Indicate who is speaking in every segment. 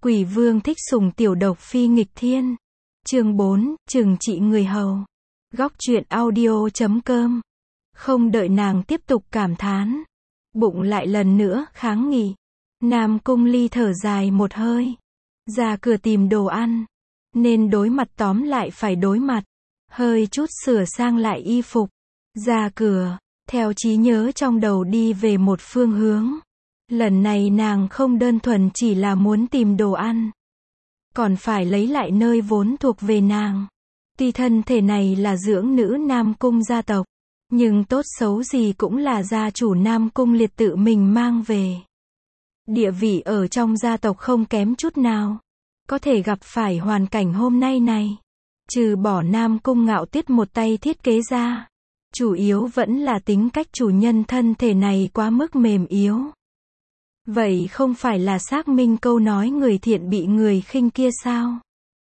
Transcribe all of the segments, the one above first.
Speaker 1: Quỷ vương thích sủng tiểu độc phi nghịch thiên. Chương 4, trừng trị người hầu. Góc truyện audio.com. Không đợi nàng tiếp tục cảm thán, bụng lại lần nữa kháng nghị. Nam Cung Ly thở dài một hơi, ra cửa tìm đồ ăn, nên đối mặt tóm lại phải đối mặt, hơi chút sửa sang lại y phục, ra cửa, theo trí nhớ trong đầu đi về một phương hướng. Lần này nàng không đơn thuần chỉ là muốn tìm đồ ăn, còn phải lấy lại nơi vốn thuộc về nàng. Tuy thân thể này là dưỡng nữ Nam Cung gia tộc, nhưng tốt xấu gì cũng là gia chủ Nam Cung Liệt tự mình mang về. Địa vị ở trong gia tộc không kém chút nào. Có thể gặp phải hoàn cảnh hôm nay này, trừ bỏ Nam Cung Ngạo Tuyết một tay thiết kế ra, chủ yếu vẫn là tính cách chủ nhân thân thể này quá mức mềm yếu. Vậy không phải là xác minh câu nói người thiện bị người khinh kia sao?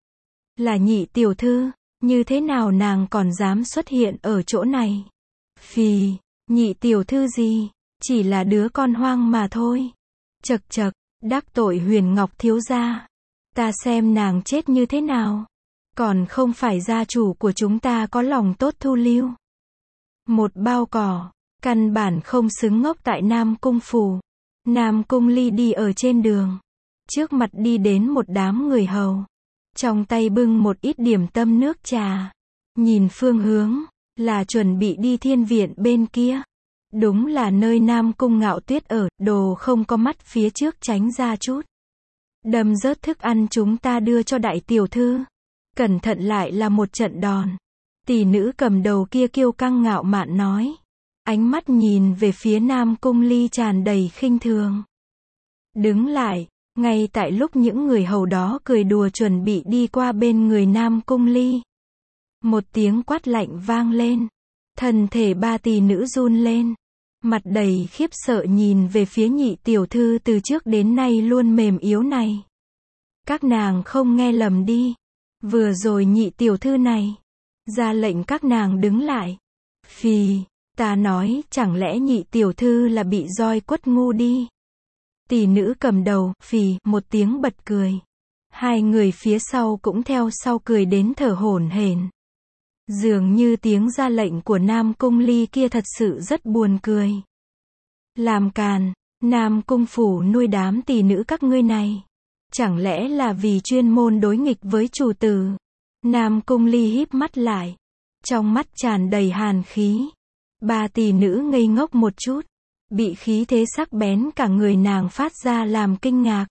Speaker 1: Là Nhị tiểu thư, như thế nào nàng còn dám xuất hiện ở chỗ này? Phì, Nhị tiểu thư gì? Chỉ là đứa con hoang mà thôi. Chậc chậc, đắc tội Huyền Ngọc thiếu gia. Ta xem nàng chết như thế nào. Còn không phải gia chủ của chúng ta có lòng tốt thu lưu. Một bao cỏ, căn bản không xứng ngốc tại Nam Cung phủ. Nam Cung Ly đi ở trên đường, trước mặt đi đến một đám người hầu, trong tay bưng một ít điểm tâm nước trà, nhìn phương hướng, là chuẩn bị đi thiên viện bên kia. Đúng là nơi Nam Cung Ngạo Tuyết ở, đồ không có mắt phía trước tránh ra chút. Đâm rớt thức ăn chúng ta đưa cho đại tiểu thư. Cẩn thận lại là một trận đòn. Tỷ nữ cầm đầu kia kiêu căng ngạo mạn nói. Ánh mắt nhìn về phía Nam Cung Ly tràn đầy khinh thường. Đứng lại, ngay tại lúc những người hầu đó cười đùa chuẩn bị đi qua bên người Nam Cung Ly. Một tiếng quát lạnh vang lên. Thân thể ba tỷ nữ run lên. Mặt đầy khiếp sợ nhìn về phía Nhị tiểu thư từ trước đến nay luôn mềm yếu này. Các nàng không nghe lầm đi. Vừa rồi Nhị tiểu thư này ra lệnh các nàng đứng lại. Phì, ta nói chẳng lẽ Nhị tiểu thư là bị roi quất ngu đi. Tỷ nữ cầm đầu, phì, một tiếng bật cười. Hai người phía sau cũng theo sau cười đến thở hổn hển. Dường như tiếng ra lệnh của Nam Cung Ly kia thật sự rất buồn cười. Làm càn, Nam Cung phủ nuôi đám tỷ nữ các ngươi này. Chẳng lẽ là vì chuyên môn đối nghịch với chủ tử? Nam Cung Ly híp mắt lại, trong mắt tràn đầy hàn khí. Ba tỷ nữ ngây ngốc một chút, bị khí thế sắc bén cả người nàng phát ra làm kinh ngạc.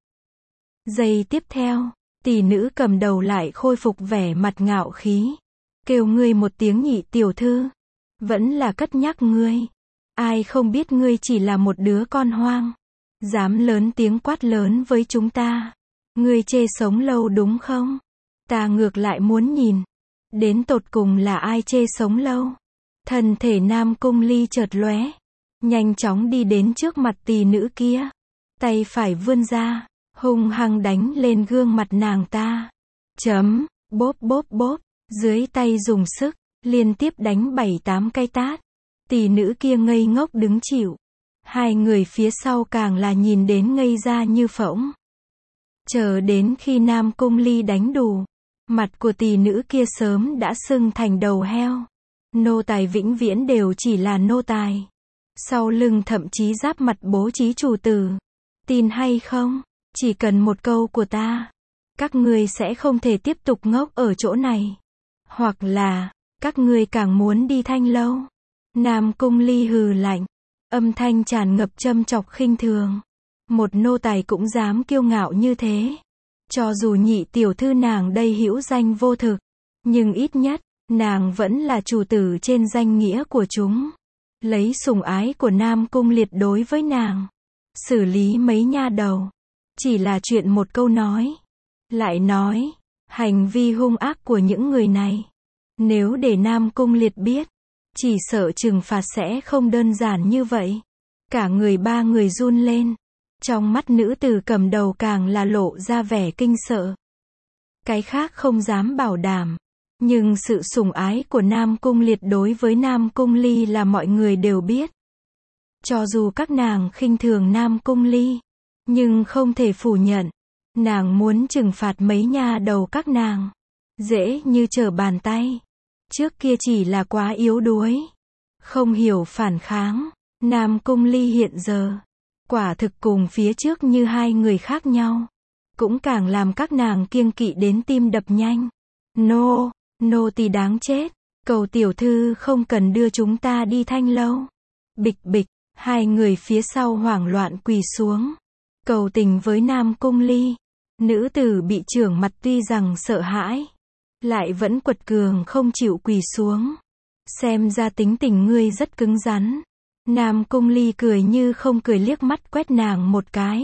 Speaker 1: Giây tiếp theo, tỷ nữ cầm đầu lại khôi phục vẻ mặt ngạo khí. Kêu ngươi một tiếng Nhị tiểu thư, vẫn là cất nhắc ngươi. Ai không biết ngươi chỉ là một đứa con hoang, dám lớn tiếng quát lớn với chúng ta. Ngươi chê sống lâu đúng không? Ta ngược lại muốn nhìn, đến tột cùng là ai chê sống lâu. Thân thể Nam Cung Ly chợt lóe, nhanh chóng đi đến trước mặt tỷ nữ kia, tay phải vươn ra, hung hăng đánh lên gương mặt nàng ta. Chấm, bóp bóp bóp. Dưới tay dùng sức, liên tiếp đánh 7-8 cái tát. Tỷ nữ kia ngây ngốc đứng chịu. Hai người phía sau càng là nhìn đến ngây ra như phỗng. Chờ đến khi Nam Cung Ly đánh đủ, mặt của tỷ nữ kia sớm đã sưng thành đầu heo. Nô tài vĩnh viễn đều chỉ là nô tài. Sau lưng thậm chí giáp mặt bố trí chủ tử. Tin hay không? Chỉ cần một câu của ta, các ngươi sẽ không thể tiếp tục ngốc ở chỗ này. Hoặc là, các ngươi càng muốn đi Thanh lâu. Nam Cung Ly hừ lạnh, âm thanh tràn ngập châm chọc khinh thường. Một nô tài cũng dám kiêu ngạo như thế. Cho dù Nhị tiểu thư nàng đây hữu danh vô thực, nhưng ít nhất, nàng vẫn là chủ tử trên danh nghĩa của chúng. Lấy sủng ái của Nam Cung Liệt đối với nàng, xử lý mấy nha đầu, chỉ là chuyện một câu nói. Lại nói, hành vi hung ác của những người này, nếu để Nam Cung Liệt biết, chỉ sợ trừng phạt sẽ không đơn giản như vậy. Cả người ba người run lên. Trong mắt nữ tử cầm đầu càng là lộ ra vẻ kinh sợ. Cái khác không dám bảo đảm, nhưng sự sủng ái của Nam Cung Liệt đối với Nam Cung Ly là mọi người đều biết. Cho dù các nàng khinh thường Nam Cung Ly, nhưng không thể phủ nhận, Nàng muốn trừng phạt mấy nha đầu các nàng. Dễ như trở bàn tay. Trước kia chỉ là quá yếu đuối. Không hiểu phản kháng. Nam Cung Ly hiện giờ. Quả thực cùng phía trước như hai người khác nhau. Cũng càng làm các nàng kiêng kỵ đến tim đập nhanh. Nô tỳ đáng chết. Cầu tiểu thư không cần đưa chúng ta đi Thanh lâu. Bịch bịch, hai người phía sau hoảng loạn quỳ xuống. Cầu tình với Nam Cung Ly. Nữ tử bị trưởng mặt tuy rằng sợ hãi, lại vẫn quật cường không chịu quỳ xuống. Xem ra tính tình ngươi rất cứng rắn. Nam Cung Ly cười như không cười liếc mắt quét nàng một cái.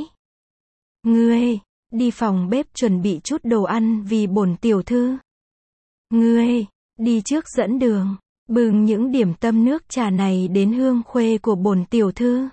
Speaker 1: Ngươi, đi phòng bếp chuẩn bị chút đồ ăn vì bổn tiểu thư. Ngươi, đi trước dẫn đường, bưng những điểm tâm nước trà này đến hương khuê của bổn tiểu thư.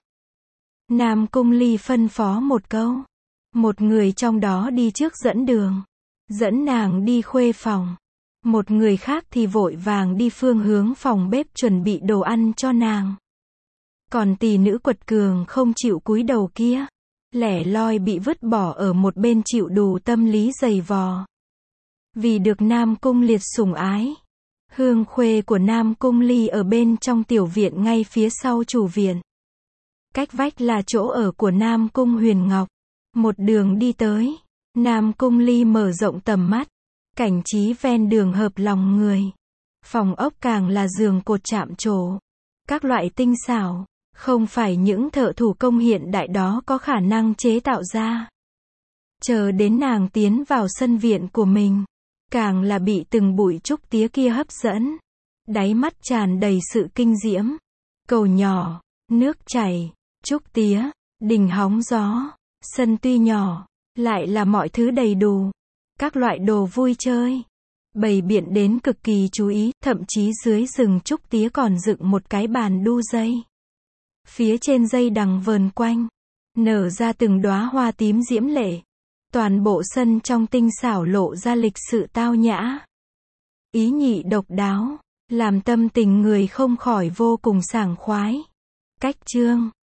Speaker 1: Nam Cung Ly phân phó một câu. Một người trong đó đi trước dẫn đường, dẫn nàng đi khuê phòng. Một người khác thì vội vàng đi phương hướng phòng bếp chuẩn bị đồ ăn cho nàng. Còn tỷ nữ quật cường không chịu cúi đầu kia, lẻ loi bị vứt bỏ ở một bên chịu đủ tâm lý dày vò. Vì được Nam Cung Liệt sủng ái, hương khuê của Nam Cung Ly ở bên trong tiểu viện ngay phía sau chủ viện. Cách vách là chỗ ở của Nam Cung Huyền Ngọc. Một đường đi tới, Nam Cung Ly mở rộng tầm mắt. Cảnh trí ven đường hợp lòng người. Phòng ốc càng là giường cột chạm trổ. Các loại tinh xảo, không phải những thợ thủ công hiện đại đó có khả năng chế tạo ra. Chờ đến nàng tiến vào sân viện của mình, càng là bị từng bụi trúc tía kia hấp dẫn. Đáy mắt tràn đầy sự kinh diễm. Cầu nhỏ, nước chảy, trúc tía, đình hóng gió. Sân tuy nhỏ, lại là mọi thứ đầy đủ. Các loại đồ vui chơi, bày biện đến cực kỳ chú ý, thậm chí dưới rừng trúc tía còn dựng một cái bàn đu dây. Phía trên dây đằng vờn quanh, nở ra từng đóa hoa tím diễm lệ. Toàn bộ sân trong tinh xảo lộ ra lịch sự tao nhã. Ý nhị độc đáo, làm tâm tình người không khỏi vô cùng sảng khoái. Cách chương